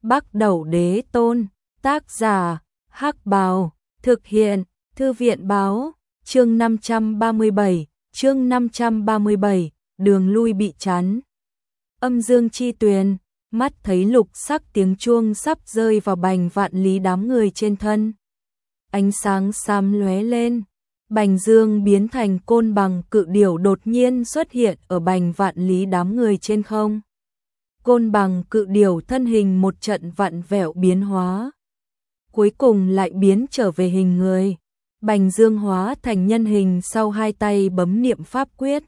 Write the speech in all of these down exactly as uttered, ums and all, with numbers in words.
Bắc Đẩu Đế Tôn, tác giả, Hắc Bào, thực hiện, Thư viện báo, chương năm trăm ba mươi bảy, chương năm trăm ba mươi bảy, đường lui bị chắn. Âm dương chi tuyền, mắt thấy lục sắc tiếng chuông sắp rơi vào bành vạn lý đám người trên thân. Ánh sáng xám lóe lên, bành dương biến thành côn bằng cự điểu đột nhiên xuất hiện ở bành vạn lý đám người trên không. Côn bằng cự điểu thân hình một trận vặn vẹo biến hóa, cuối cùng lại biến trở về hình người. Bành dương hóa thành nhân hình sau hai tay bấm niệm pháp quyết.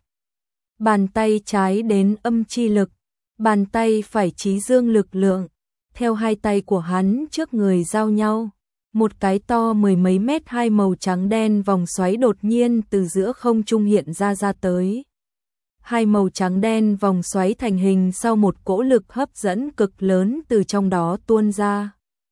Bàn tay trái đến âm chi lực, bàn tay phải trí dương lực lượng. Theo hai tay của hắn trước người giao nhau, một cái to mười mấy mét hai màu trắng đen vòng xoáy đột nhiên từ giữa không trung hiện ra ra tới. Hai màu trắng đen vòng xoáy thành hình sau một cỗ lực hấp dẫn cực lớn từ trong đó tuôn ra,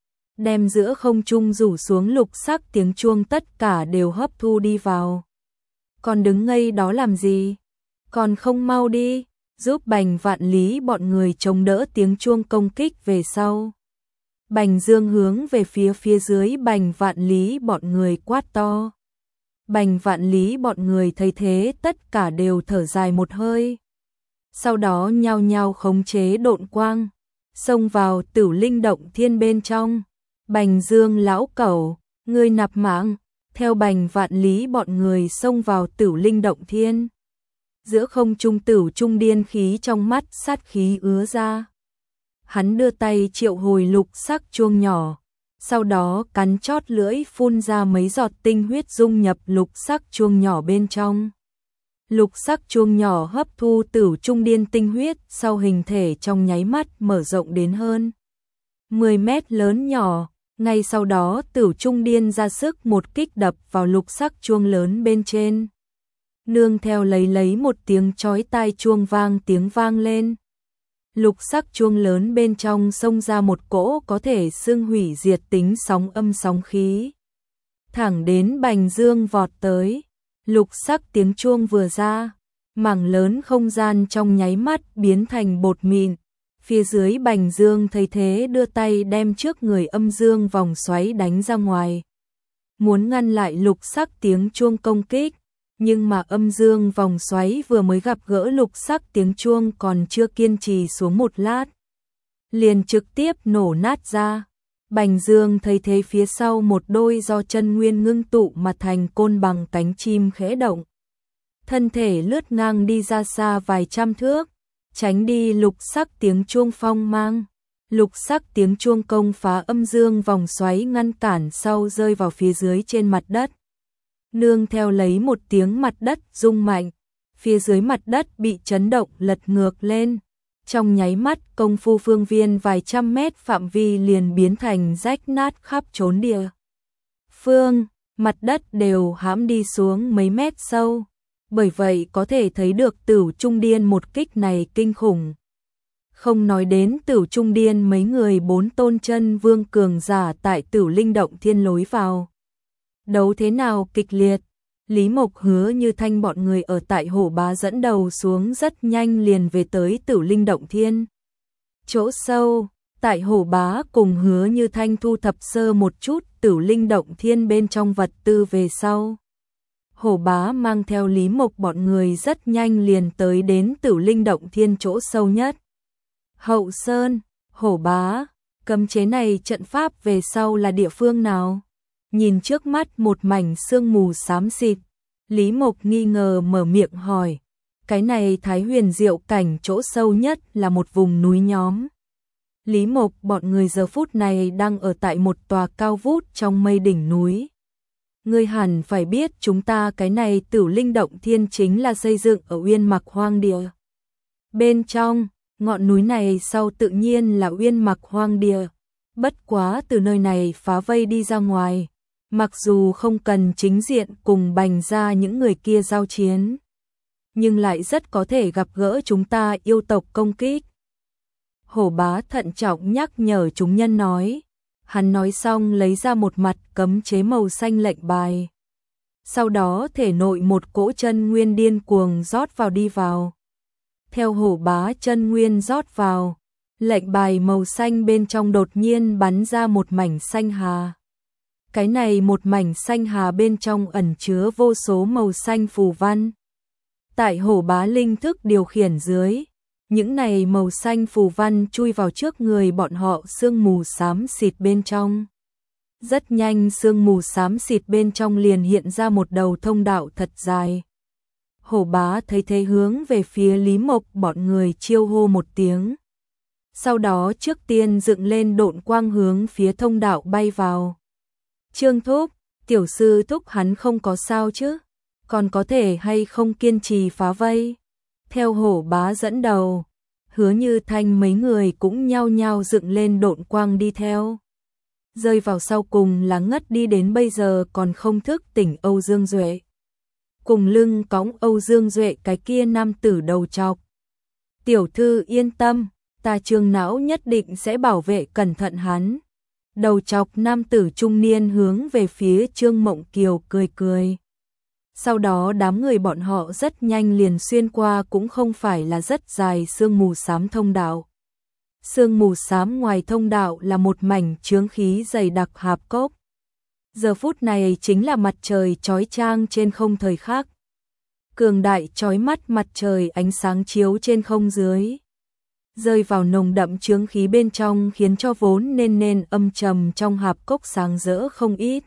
đem giữa không trung rủ xuống lục sắc tiếng chuông tất cả đều hấp thu đi vào. Còn đứng ngây đó làm gì? Còn không mau đi, giúp bành vạn lý bọn người chống đỡ tiếng chuông công kích về sau. Bành dương hướng về phía phía dưới bành vạn lý bọn người quát to. Bành vạn lý bọn người thấy thế tất cả đều thở dài một hơi. Sau đó nhao nhao khống chế độn quang, xông vào Tửu Linh Động Thiên bên trong. Bành dương lão cẩu, ngươi nạp mạng, theo bành vạn lý bọn người xông vào Tửu Linh Động Thiên. Giữa không trung Tửu Trung điên khí trong mắt sát khí ứa ra. Hắn đưa tay triệu hồi lục sắc chuông nhỏ, sau đó cắn chót lưỡi phun ra mấy giọt tinh huyết dung nhập lục sắc chuông nhỏ bên trong. Lục sắc chuông nhỏ hấp thu Tửu Trung điên tinh huyết, sau hình thể trong nháy mắt mở rộng đến hơn mười mét lớn nhỏ. Ngay sau đó Tửu Trung điên ra sức một kích đập vào lục sắc chuông lớn bên trên. Nương theo lấy lấy một tiếng chói tai chuông vang tiếng vang lên. Lục sắc chuông lớn bên trong xông ra một cỗ có thể xưng hủy diệt tính sóng âm sóng khí. Thẳng đến bành dương vọt tới. Lục sắc tiếng chuông vừa ra, mảng lớn không gian trong nháy mắt biến thành bột mịn. Phía dưới bành dương thấy thế đưa tay đem trước người âm dương vòng xoáy đánh ra ngoài. Muốn ngăn lại lục sắc tiếng chuông công kích, nhưng mà âm dương vòng xoáy vừa mới gặp gỡ lục sắc tiếng chuông còn chưa kiên trì xuống một lát, liền trực tiếp nổ nát ra. Bành dương thấy thế phía sau một đôi do chân nguyên ngưng tụ mà thành côn bằng cánh chim khẽ động. Thân thể lướt ngang đi ra xa vài trăm thước, tránh đi lục sắc tiếng chuông phong mang. Lục sắc tiếng chuông công phá âm dương vòng xoáy ngăn cản sau rơi vào phía dưới trên mặt đất. Nương theo lấy một tiếng mặt đất rung mạnh, phía dưới mặt đất bị chấn động lật ngược lên. Trong nháy mắt công phu phương viên vài trăm mét phạm vi liền biến thành rách nát khắp trốn địa phương, mặt đất đều hãm đi xuống mấy mét sâu. Bởi vậy có thể thấy được Tửu Trung điên một kích này kinh khủng. Không nói đến Tửu Trung điên mấy người bốn tôn chân vương cường giả tại Tửu Linh Động Thiên lối vào. Đấu thế nào kịch liệt, Lý Mộc Hứa Như Thanh bọn người ở tại Hổ Bá dẫn đầu xuống rất nhanh liền về tới Tửu Linh Động Thiên. Chỗ sâu, tại Hổ Bá cùng Hứa Như Thanh thu thập sơ một chút Tửu Linh Động Thiên bên trong vật tư về sau. Hổ Bá mang theo Lý Mộc bọn người rất nhanh liền tới đến Tửu Linh Động Thiên chỗ sâu nhất. Hậu Sơn, Hổ Bá, cấm chế này trận pháp về sau là địa phương nào? Nhìn trước mắt một mảnh sương mù xám xịt, Lý Mộc nghi ngờ mở miệng hỏi. Cái này Thái Huyền Diệu cảnh chỗ sâu nhất là một vùng núi nhóm. Lý Mộc bọn người giờ phút này đang ở tại một tòa cao vút trong mây đỉnh núi. Ngươi hẳn phải biết chúng ta cái này Tửu Linh Động Thiên chính là xây dựng ở Uyên Mặc Hoang Địa. Bên trong, ngọn núi này sau tự nhiên là Uyên Mặc Hoang Địa. Bất quá từ nơi này phá vây đi ra ngoài, mặc dù không cần chính diện cùng bành ra những người kia giao chiến, nhưng lại rất có thể gặp gỡ chúng ta yêu tộc công kích. Hổ Bá thận trọng nhắc nhở chúng nhân nói. Hắn nói xong lấy ra một mặt cấm chế màu xanh lệnh bài. Sau đó thể nội một cỗ chân nguyên điên cuồng rót vào đi vào. Theo Hổ Bá chân nguyên rót vào, Lệnh bài màu xanh bên trong đột nhiên bắn ra một mảnh xanh hà. Cái này một mảnh xanh hà bên trong ẩn chứa vô số màu xanh phù văn. Tại Hổ Bá linh thức điều khiển dưới, những này màu xanh phù văn chui vào trước người bọn họ sương mù xám xịt bên trong. Rất nhanh sương mù xám xịt bên trong liền hiện ra một đầu thông đạo thật dài. Hổ Bá thấy thế hướng về phía Lý Mộc bọn người chiêu hô một tiếng. Sau đó trước tiên dựng lên độn quang hướng phía thông đạo bay vào. Trương Thúc, tiểu sư thúc hắn không có sao chứ? Còn có thể hay không kiên trì phá vây? Theo Hổ Bá dẫn đầu, Hứa Như Thanh mấy người cũng nhao nhao dựng lên độn quang đi theo. Rơi vào sau cùng là ngất đi đến bây giờ còn không thức tỉnh Âu Dương Duệ. Cùng lưng cõng Âu Dương Duệ cái kia nam tử đầu trọc. Tiểu thư yên tâm, ta Trương Não nhất định sẽ bảo vệ cẩn thận hắn. Đầu trọc nam tử trung niên hướng về phía Trương Mộng Kiều cười cười. Sau đó đám người bọn họ rất nhanh liền xuyên qua cũng không phải là rất dài sương mù xám thông đạo. Sương mù xám ngoài thông đạo là một mảnh chướng khí dày đặc hạp cốc. Giờ phút này chính là mặt trời chói chang trên không thời khắc. Cường đại chói mắt mặt trời ánh sáng chiếu trên không dưới. Rơi vào nồng đậm chướng khí bên trong khiến cho vốn nên nên âm trầm trong hạp cốc sáng rỡ không ít.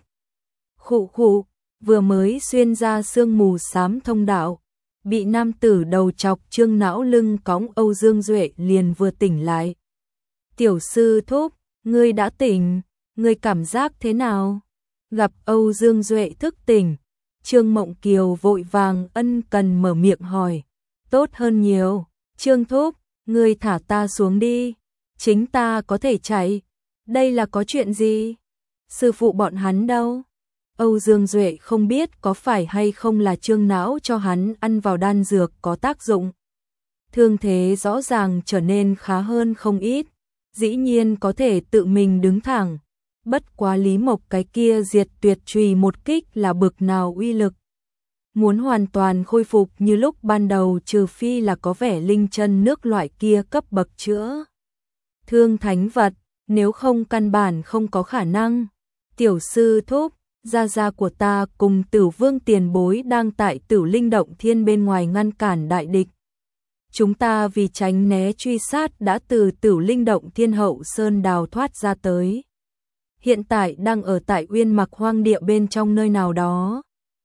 Khụ khụ, vừa mới xuyên ra sương mù xám thông đạo, bị nam tử đầu chọc Trương Não lưng cõng Âu Dương Duệ liền vừa tỉnh lại. Tiểu sư thúc, ngươi đã tỉnh, ngươi cảm giác thế nào? Gặp Âu Dương Duệ thức tỉnh, Trương Mộng Kiều vội vàng ân cần mở miệng hỏi. Tốt hơn nhiều, Trương thúc, ngươi thả ta xuống đi, chính ta có thể chạy. Đây là có chuyện gì? Sư phụ bọn hắn đâu? Âu Dương Duệ không biết có phải hay không là Trương Não cho hắn ăn vào đan dược có tác dụng. Thương thế rõ ràng trở nên khá hơn không ít, dĩ nhiên có thể tự mình đứng thẳng. Bất quá Lý Mộc cái kia diệt tuyệt chùy một kích là bực nào uy lực. Muốn hoàn toàn khôi phục như lúc ban đầu trừ phi là có vẻ linh chân nước loại kia cấp bậc chữa thương thánh vật, nếu không căn bản không có khả năng. Tiểu sư thúc, gia gia của ta cùng Tử Vương tiền bối đang tại Tử Linh Động Thiên bên ngoài ngăn cản đại địch. Chúng ta vì tránh né truy sát đã từ Tử Linh Động Thiên hậu sơn đào thoát ra tới. Hiện tại đang ở tại Uyên Mặc hoang địa bên trong nơi nào đó.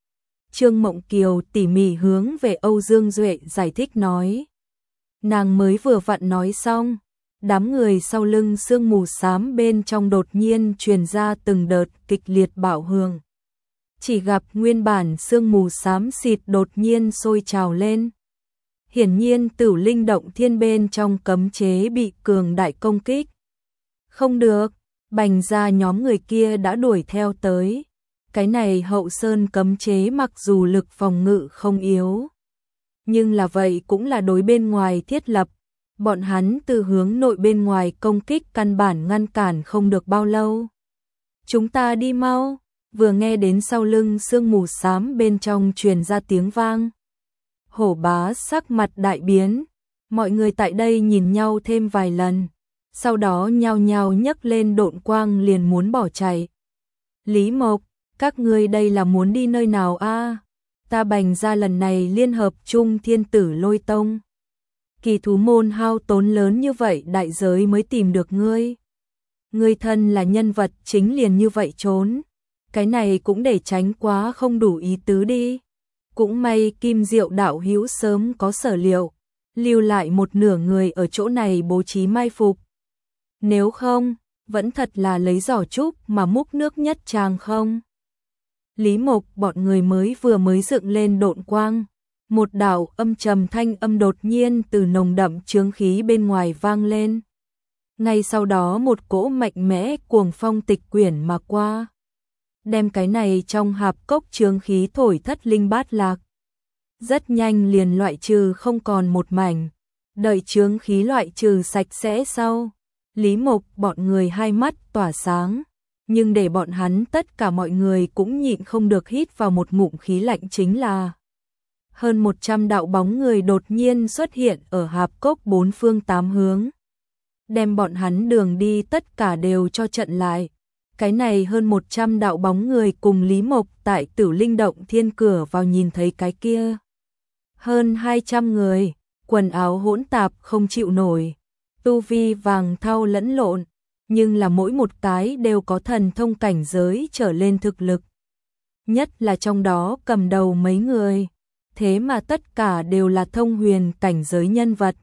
Trương Mộng Kiều tỉ mỉ hướng về Âu Dương Duệ giải thích nói. Nàng mới vừa vặn nói xong, đám người sau lưng sương mù xám bên trong đột nhiên truyền ra từng đợt kịch liệt bạo hưởng. Chỉ gặp nguyên bản sương mù xám xịt đột nhiên sôi trào lên. Hiển nhiên Tử Linh Động Thiên bên trong cấm chế bị cường đại công kích. Không được, Bành ra nhóm người kia đã đuổi theo tới. Cái này hậu sơn cấm chế mặc dù lực phòng ngự không yếu, nhưng là vậy cũng là đối bên ngoài thiết lập. Bọn hắn từ hướng nội bên ngoài công kích căn bản ngăn cản không được bao lâu. Chúng ta đi mau, vừa nghe đến sau lưng sương mù xám bên trong truyền ra tiếng vang. Hổ Bá sắc mặt đại biến, mọi người tại đây nhìn nhau thêm vài lần, sau đó nhao nhao nhấc lên độn quang liền muốn bỏ chạy. Lý Mộc, các ngươi đây là muốn đi nơi nào a? Ta Bành ra lần này liên hợp chung Thiên Tử Lôi Tông. Kỳ thú môn hao tốn lớn như vậy đại giới mới tìm được ngươi. Ngươi thân là nhân vật chính liền như vậy trốn. Cái này cũng để tránh quá không đủ ý tứ đi. Cũng may Kim Diệu đạo hữu sớm có sở liệu, lưu lại một nửa người ở chỗ này bố trí mai phục. Nếu không, vẫn thật là lấy giỏ trúc mà múc nước nhất tràng không. Lý Mộc bọn người mới vừa mới dựng lên độn quang. Một đạo âm trầm thanh âm đột nhiên từ nồng đậm chướng khí bên ngoài vang lên. Ngay sau đó một cỗ mạnh mẽ cuồng phong tịch quyển mà qua. Đem cái này trong hạp cốc chướng khí thổi thất linh bát lạc. Rất nhanh liền loại trừ không còn một mảnh. Đợi chướng khí loại trừ sạch sẽ sau. Lý Mộc bọn người hai mắt tỏa sáng. Nhưng để bọn hắn tất cả mọi người cũng nhịn không được hít vào một ngụm khí lạnh chính là hơn một trăm đạo bóng người đột nhiên xuất hiện ở hạp cốc bốn phương tám hướng. đem bọn hắn đường đi tất cả đều cho chặn lại. Cái này hơn một trăm đạo bóng người cùng Lý Mộc tại Tử Linh Động Thiên cửa vào nhìn thấy cái kia. Hơn hai trăm người, quần áo hỗn tạp không chịu nổi, tu vi vàng thau lẫn lộn, nhưng là mỗi một cái đều có thần thông cảnh giới trở lên thực lực. Nhất là trong đó cầm đầu mấy người, thế mà tất cả đều là thông huyền cảnh giới nhân vật.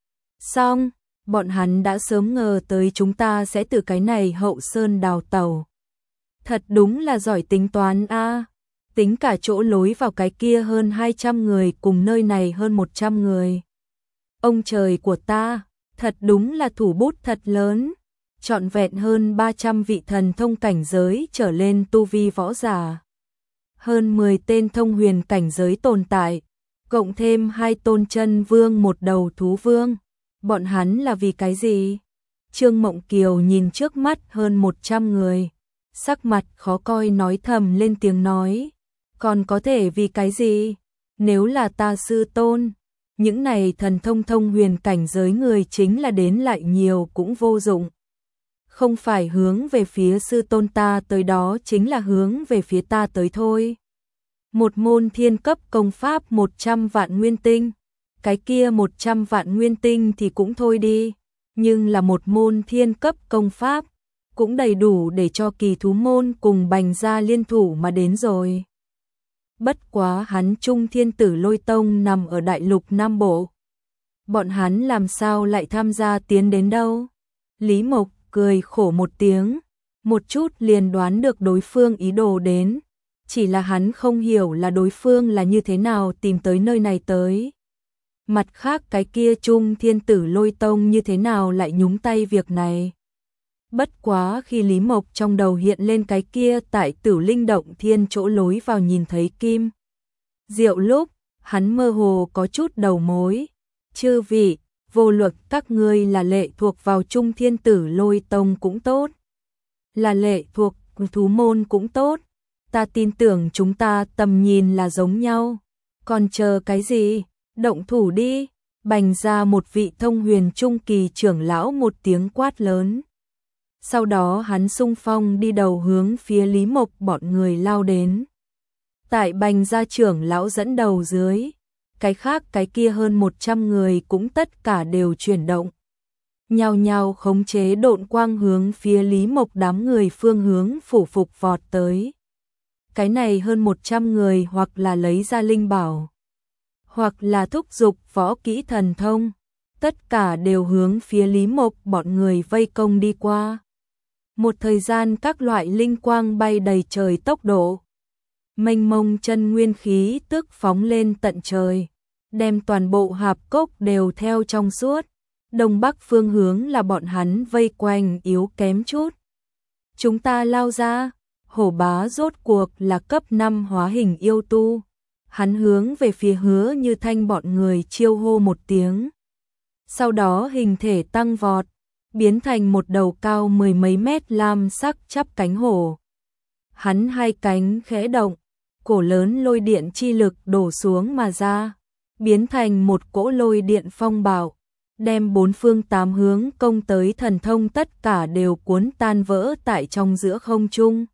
Xong, bọn hắn đã sớm ngờ tới chúng ta sẽ từ cái này hậu sơn đào tẩu. Thật đúng là giỏi tính toán a. Tính cả chỗ lối vào cái kia hơn hai trăm người cùng nơi này hơn một trăm người. Ông trời của ta, thật đúng là thủ bút thật lớn. Trọn vẹn hơn ba trăm vị thần thông cảnh giới trở lên tu vi võ giả. Hơn mười tên thông huyền cảnh giới tồn tại, cộng thêm hai tôn chân vương một đầu thú vương. Bọn hắn là vì cái gì? Trương Mộng Kiều nhìn trước mắt hơn một trăm người, sắc mặt khó coi nói thầm lên tiếng nói. Còn có thể vì cái gì? Nếu là ta sư tôn, những này thần thông thông huyền cảnh giới người chính là đến lại nhiều cũng vô dụng. Không phải hướng về phía sư tôn ta tới đó chính là hướng về phía ta tới thôi. Một môn thiên cấp công pháp một trăm vạn nguyên tinh, cái kia một trăm vạn nguyên tinh thì cũng thôi đi, nhưng là một môn thiên cấp công pháp, cũng đầy đủ để cho Kỳ Thú môn cùng Bành gia liên thủ mà đến rồi. Bất quá hắn Trung Thiên Tử Lôi Tông nằm ở đại lục Nam Bộ. Bọn hắn làm sao lại tham gia tiến đến đâu? Lý Mộc cười khổ một tiếng, một chút liền đoán được đối phương ý đồ đến. Chỉ là hắn không hiểu là đối phương là như thế nào tìm tới nơi này tới. Mặt khác cái kia Trung Thiên Tử Lôi Tông như thế nào lại nhúng tay việc này. Bất quá khi Lý Mộc trong đầu hiện lên cái kia tại Tử Linh Động Thiên chỗ lối vào nhìn thấy kim diệu lúc, hắn mơ hồ có chút đầu mối. Chư vị, vô luật các ngươi là lệ thuộc vào Trung Thiên Tử Lôi Tông cũng tốt, là lệ thuộc thú môn cũng tốt, ta tin tưởng chúng ta tầm nhìn là giống nhau. Còn chờ cái gì? Động thủ đi. Bành ra một vị thông huyền trung kỳ trưởng lão một tiếng quát lớn. Sau đó hắn xung phong đi đầu hướng phía Lý Mộc bọn người lao đến. Tại Bành gia trưởng lão dẫn đầu dưới, cái khác cái kia hơn một trăm người cũng tất cả đều chuyển động. Nhao nhao khống chế độn quang hướng phía Lý Mộc đám người phương hướng phủ phục vọt tới. Cái này hơn một trăm người hoặc là lấy ra linh bảo, hoặc là thúc giục võ kỹ thần thông, tất cả đều hướng phía Lý Mộc bọn người vây công đi qua. Một thời gian các loại linh quang bay đầy trời tốc độ. Mênh mông chân nguyên khí tức phóng lên tận trời, đem toàn bộ hạp cốc đều theo trong suốt. Đông bắc phương hướng là bọn hắn vây quanh yếu kém chút. Chúng ta lao ra, Hổ Bá rốt cuộc là cấp năm hóa hình yêu tu. Hắn hướng về phía Hứa Như Thanh bọn người chiêu hô một tiếng. Sau đó hình thể tăng vọt, biến thành một đầu cao mười mấy mét lam sắc chắp cánh hổ. Hắn hai cánh khẽ động, cổ lớn lôi điện chi lực đổ xuống mà ra, biến thành một cỗ lôi điện phong bạo, đem bốn phương tám hướng công tới thần thông tất cả đều cuốn tan vỡ tại trong giữa không trung.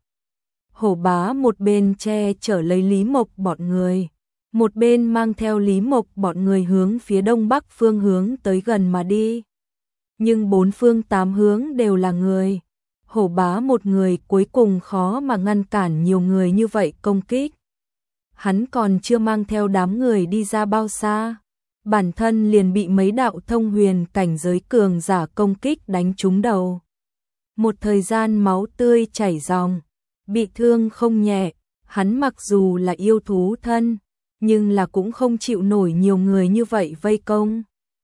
Hổ Bá một bên che chở lấy Lý Mộc bọn người, một bên mang theo Lý Mộc bọn người hướng phía đông bắc phương hướng tới gần mà đi. Nhưng bốn phương tám hướng đều là người. Hổ Bá một người cuối cùng khó mà ngăn cản nhiều người như vậy công kích. Hắn còn chưa mang theo đám người đi ra bao xa, bản thân liền bị mấy đạo thông huyền cảnh giới cường giả công kích đánh trúng đầu. Một thời gian máu tươi chảy ròng, bị thương không nhẹ. Hắn mặc dù là yêu thú thân, nhưng là cũng không chịu nổi nhiều người như vậy vây công.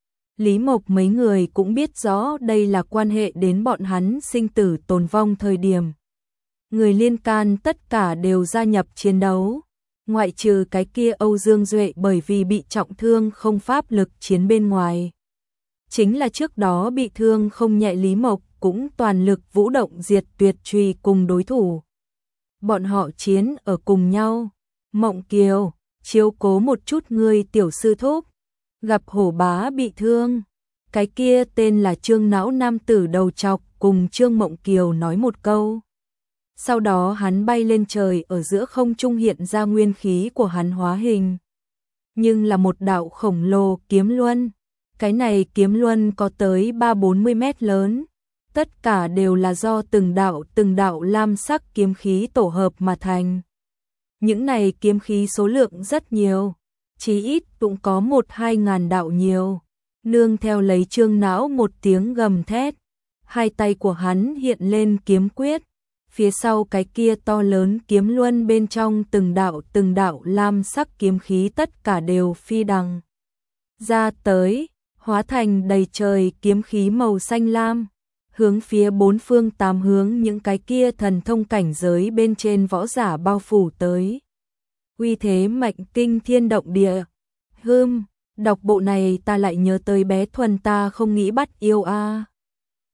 Lý Mộc mấy người cũng biết rõ đây là quan hệ đến bọn hắn sinh tử tồn vong thời điểm. Người liên can tất cả đều gia nhập chiến đấu, ngoại trừ cái kia Âu Dương Duệ bởi vì bị trọng thương không pháp lực chiến bên ngoài. Chính là trước đó bị thương không nhẹ Lý Mộc cũng toàn lực vũ động diệt tuyệt truy cùng đối thủ. Bọn họ chiến ở cùng nhau. Mộng Kiều, chiếu cố một chút ngươi tiểu sư thúc. Gặp Hổ Bá bị thương, Cái kia tên là Trương Não nam tử đầu trọc cùng Trương Mộng Kiều nói một câu. Sau đó hắn bay lên trời, ở giữa không trung hiện ra nguyên khí của hắn hóa hình. Nhưng là một đạo khổng lồ kiếm luân. Cái này kiếm luân có tới ba bốn mươi mét lớn. Tất cả đều là do từng đạo từng đạo lam sắc kiếm khí tổ hợp mà thành. Những này kiếm khí số lượng rất nhiều, chí ít cũng có một hai ngàn đạo nhiều. Nương theo lấy Trương Não một tiếng gầm thét, hai tay của hắn hiện lên kiếm quyết, phía sau cái kia to lớn kiếm luân bên trong từng đạo từng đạo lam sắc kiếm khí tất cả đều phi đằng ra tới, hóa thành đầy trời kiếm khí màu xanh lam, hướng phía bốn phương tám hướng những cái kia thần thông cảnh giới bên trên võ giả bao phủ tới. Uy thế mạnh kinh thiên động địa. Hừm, đọc bộ này ta lại nhớ tới bé Thuần ta không nghĩ bắt yêu a. À.